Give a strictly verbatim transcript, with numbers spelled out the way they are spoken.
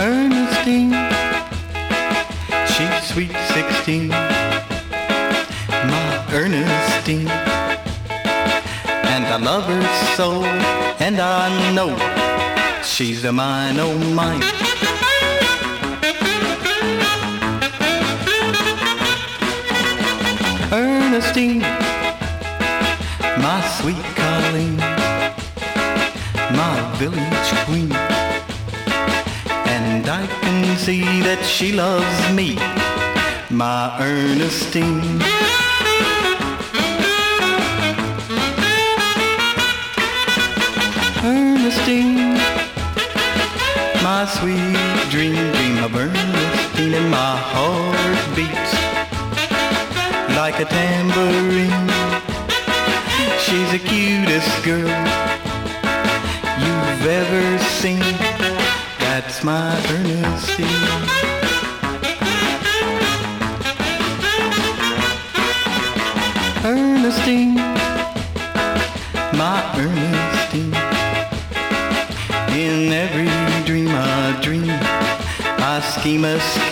Ernestine, she's sweet sixteen, my Ernestine. And I love her so, and I know she's a mine, oh mine. Ernestine, my sweet Colleen, my village queen. And I can see that she loves me, my Ernestine. Ernestine, my sweet dream, dream of Ernestine, and my heart beats like a tambourine. She's the cutest girl you've ever seen. That's my Ernestine. Ernestine, my Ernestine. In every dream I dream, I scheme a